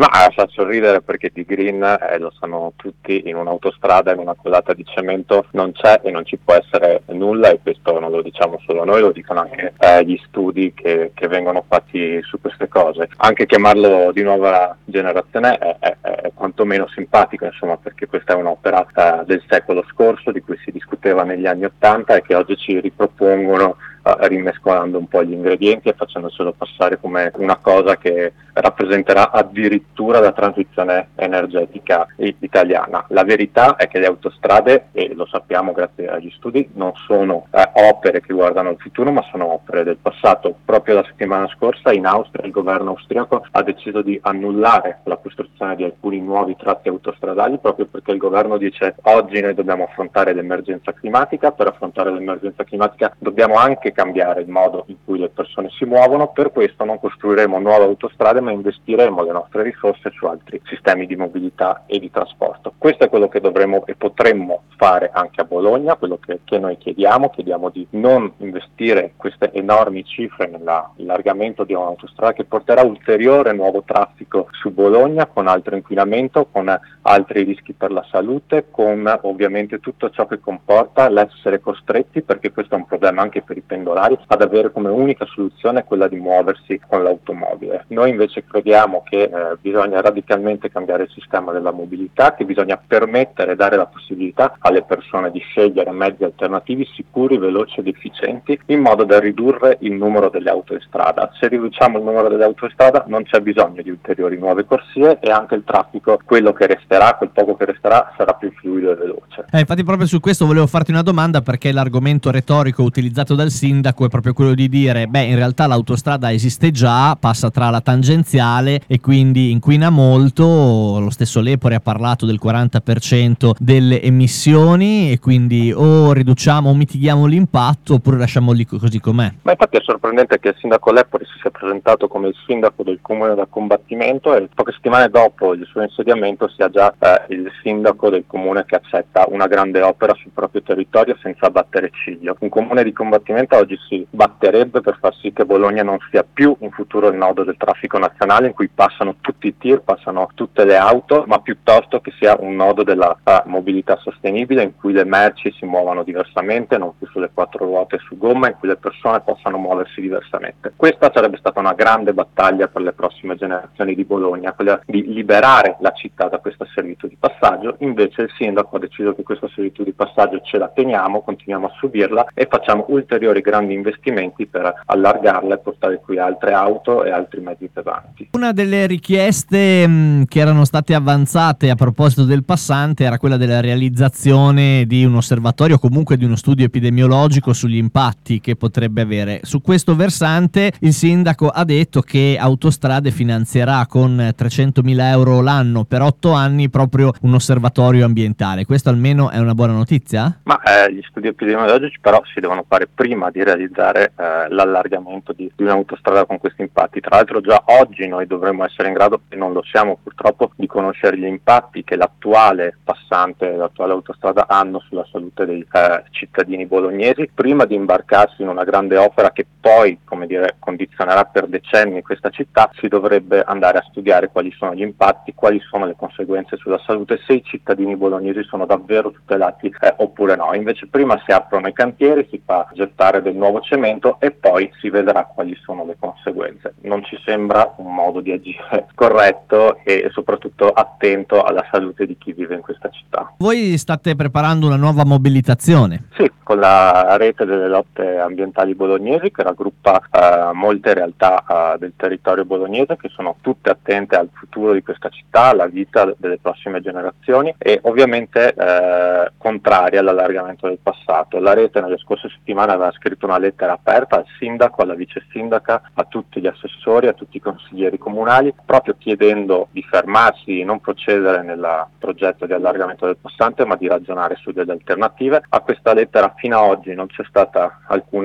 Ma fa sorridere perché di green, lo sanno tutti, in un'autostrada, in una collata di cemento non c'è e non ci può essere nulla, e questo non lo diciamo solo noi, lo dicono anche gli studi che vengono fatti su queste cose. Anche chiamarlo di nuova generazione è quantomeno simpatico, insomma, perché questa è un'opera del secolo scorso di cui si discuteva negli anni '80 e che oggi ci ripropongono rimescolando un po' gli ingredienti e facendoselo passare come una cosa che rappresenterà addirittura la transizione energetica italiana. La verità è che le autostrade, e lo sappiamo grazie agli studi, non sono opere che guardano al futuro, ma sono opere del passato. Proprio la settimana scorsa in Austria il governo austriaco ha deciso di annullare la costruzione di alcuni nuovi tratti autostradali, proprio perché il governo dice: oggi noi dobbiamo affrontare l'emergenza climatica, per affrontare l'emergenza climatica dobbiamo anche cambiare il modo in cui le persone si muovono, per questo non costruiremo nuove autostrade ma investiremo le nostre risorse su altri sistemi di mobilità e di trasporto. Questo è quello che dovremmo e potremmo fare anche a Bologna, quello che noi chiediamo di non investire queste enormi cifre nell'allargamento di un'autostrada che porterà ulteriore nuovo traffico su Bologna, con altro inquinamento, con altri rischi per la salute, con ovviamente tutto ciò che comporta l'essere costretti, perché questo è un problema anche per i pendolari, ad avere come unica soluzione quella di muoversi con l'automobile. Noi invece crediamo che bisogna radicalmente cambiare il sistema della mobilità, che bisogna permettere e dare la possibilità alle persone di scegliere mezzi alternativi sicuri, veloci ed efficienti, in modo da ridurre il numero delle auto in strada. Se riduciamo il numero delle auto in strada non c'è bisogno di ulteriori nuove corsie e anche il traffico, quello che resterà, quel poco che resterà, sarà più fluido e veloce. Infatti proprio su questo volevo farti una domanda, perché l'argomento retorico utilizzato dal sindaco è proprio quello di dire: beh, in realtà l'autostrada esiste già, passa tra la tangenziale e quindi inquina molto. Lo stesso Lepore ha parlato del 40% delle emissioni, e quindi o riduciamo o mitighiamo l'impatto oppure lasciamo lì così com'è. Ma infatti è sorprendente che il sindaco Lepore si sia presentato come il sindaco del comune da combattimento e poche settimane dopo il suo insediamento sia già il sindaco del comune che accetta una grande opera sul proprio territorio senza battere ciglio. Un comune di combattimento oggi si batterebbe per far sì che Bologna non sia più in futuro il nodo del traffico nazionale in cui passano tutti i tir, passano tutte le auto, ma piuttosto che sia un nodo della mobilità sostenibile in cui le merci si muovano diversamente, non più sulle quattro ruote su gomma, in cui le persone possano muoversi diversamente. Questa sarebbe stata una grande battaglia per le prossime generazioni di Bologna, quella di liberare la città da questa servitù di passaggio. Invece il sindaco ha deciso che questa servitù di passaggio ce la teniamo, continuiamo a subirla e facciamo ulteriori grandi investimenti per allargarla e portare qui altre auto e altri mezzi pesanti. Una delle richieste che erano state avanzate a proposito del passante era quella della realizzazione di un osservatorio, comunque di uno studio epidemiologico sugli impatti che potrebbe avere. Su questo versante il sindaco ha detto che Autostrade finanzierà con 300.000 euro l'anno per 8 anni proprio un osservatorio ambientale. Questo almeno è una buona notizia? Ma gli studi epidemiologici però si devono fare prima di realizzare l'allargamento di un'autostrada con questi impatti. Tra l'altro già oggi noi dovremmo essere in grado, e non lo siamo purtroppo, di conoscere gli impatti che l'attuale passante, l'attuale autostrada hanno sulla salute dei cittadini bolognesi, prima di imbarcarsi in una grande opera che poi, come dire, condizionerà per decenni questa città. Si dovrebbe andare a studiare quali sono gli impatti, quali sono le conseguenze sulla salute, se i cittadini bolognesi sono davvero tutelati oppure no. Invece prima si aprono i cantieri, si fa gettare del nuovo cemento e poi si vedrà quali sono le conseguenze. Non ci sembra un modo di agire corretto e soprattutto attento alla salute di chi vive in questa città. Voi state preparando una nuova mobilitazione? Sì, con la rete delle lotte ambientali bolognesi, che raggruppa molte realtà del territorio bolognese, che sono tutte attente al futuro di questa città, alla vita delle prossime generazioni e ovviamente contrarie all'allargamento del passato. La rete nelle scorse settimane aveva scritto una lettera aperta al sindaco, alla vice sindaca, a tutti gli assessori, a tutti i consiglieri comunali, proprio chiedendo di fermarsi, di non procedere nel progetto di allargamento del passante, ma di ragionare su delle alternative. A questa lettera fino ad oggi non c'è stata alcuna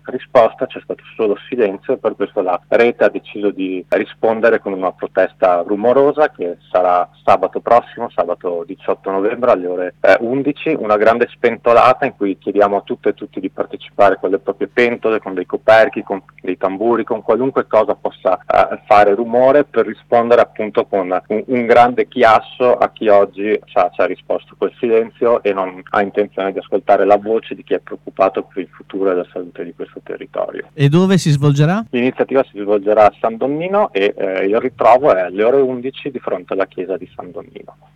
risposta, c'è stato solo silenzio, e per questo la rete ha deciso di rispondere con una protesta rumorosa che sarà sabato prossimo, sabato 18 novembre alle ore 11, una grande spentolata in cui chiediamo a tutte e tutti di partecipare con le proprie pentole, con dei coperchi, con dei tamburi, con qualunque cosa possa fare rumore, per rispondere appunto con un grande chiasso a chi oggi ci ha risposto col silenzio e non ha intenzione di ascoltare la voce di chi è preoccupato per il futuro e la salute di questo territorio. E dove si svolgerà? L'iniziativa si svolgerà a San Donnino e il ritrovo è alle ore 11 di fronte alla chiesa di San Donnino.